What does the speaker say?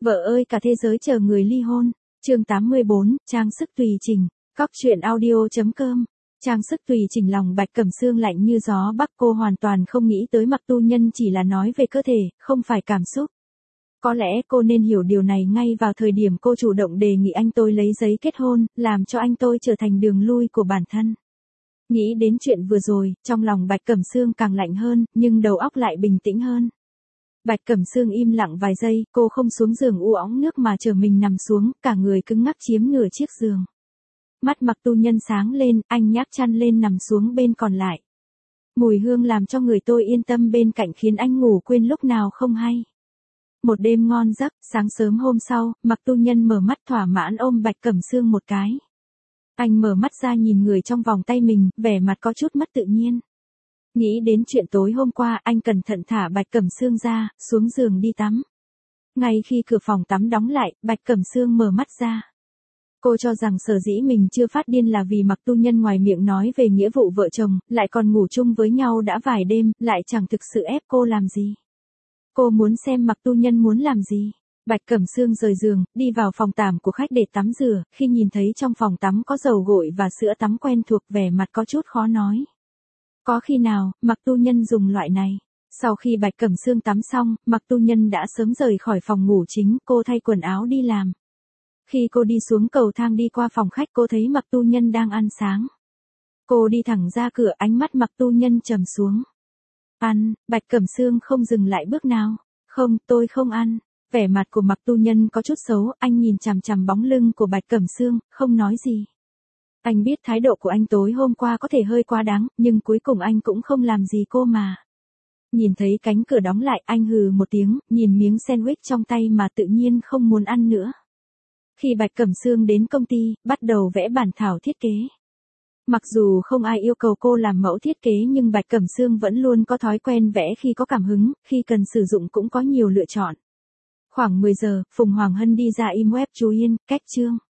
Vợ ơi cả thế giới chờ người ly hôn. Chương 84, trang sức tùy chỉnh. Cóc truyện audio.com. Trang sức tùy chỉnh lòng Bạch Cẩm Sương lạnh như gió bắc, cô hoàn toàn không nghĩ tới Mặc Tu Nhân chỉ là nói về cơ thể, không phải cảm xúc. Có lẽ cô nên hiểu điều này ngay vào thời điểm cô chủ động đề nghị anh tôi lấy giấy kết hôn, làm cho anh tôi trở thành đường lui của bản thân. Nghĩ đến chuyện vừa rồi, trong lòng Bạch Cẩm Sương càng lạnh hơn, nhưng đầu óc lại bình tĩnh hơn. Bạch Cẩm Sương im lặng vài giây, cô không xuống giường u óng nước mà trở mình nằm xuống, cả người cứng ngắc chiếm nửa chiếc giường. Mắt Mặc Tu Nhân sáng lên, anh nhác chăn lên nằm xuống bên còn lại. Mùi hương làm cho người tôi yên tâm bên cạnh khiến anh ngủ quên lúc nào không hay. Một đêm ngon giấc, sáng sớm hôm sau, Mặc Tu Nhân mở mắt thỏa mãn ôm Bạch Cẩm Sương một cái. Anh mở mắt ra nhìn người trong vòng tay mình, vẻ mặt có chút mất tự nhiên. Nghĩ đến chuyện tối hôm qua, anh cẩn thận thả Bạch Cẩm Sương ra, xuống giường đi tắm. Ngay khi cửa phòng tắm đóng lại, Bạch Cẩm Sương mở mắt ra. Cô cho rằng sở dĩ mình chưa phát điên là vì Mặc Tu Nhân ngoài miệng nói về nghĩa vụ vợ chồng, lại còn ngủ chung với nhau đã vài đêm, lại chẳng thực sự ép cô làm gì. Cô muốn xem Mặc Tu Nhân muốn làm gì. Bạch Cẩm Sương rời giường, đi vào phòng tắm của khách để tắm rửa, khi nhìn thấy trong phòng tắm có dầu gội và sữa tắm quen thuộc, vẻ mặt có chút khó nói. Có khi nào, Mặc Tu Nhân dùng loại này. Sau khi Bạch Cẩm Sương tắm xong, Mặc Tu Nhân đã sớm rời khỏi phòng ngủ chính, cô thay quần áo đi làm. Khi cô đi xuống cầu thang đi qua phòng khách, cô thấy Mặc Tu Nhân đang ăn sáng. Cô đi thẳng ra cửa, ánh mắt Mặc Tu Nhân trầm xuống. Ăn, Bạch Cẩm Sương không dừng lại bước nào. Không, tôi không ăn. Vẻ mặt của Mặc Tu Nhân có chút xấu, anh nhìn chằm chằm bóng lưng của Bạch Cẩm Sương, không nói gì. Anh biết thái độ của anh tối hôm qua có thể hơi quá đáng, nhưng cuối cùng anh cũng không làm gì cô mà. Nhìn thấy cánh cửa đóng lại, anh hừ một tiếng, nhìn miếng sandwich trong tay mà tự nhiên không muốn ăn nữa. Khi Bạch Cẩm Sương đến công ty, bắt đầu vẽ bản thảo thiết kế. Mặc dù không ai yêu cầu cô làm mẫu thiết kế nhưng Bạch Cẩm Sương vẫn luôn có thói quen vẽ khi có cảm hứng, khi cần sử dụng cũng có nhiều lựa chọn. Khoảng 10 giờ, Phùng Hoàng Hân đi ra im web chú Yên, cách chương.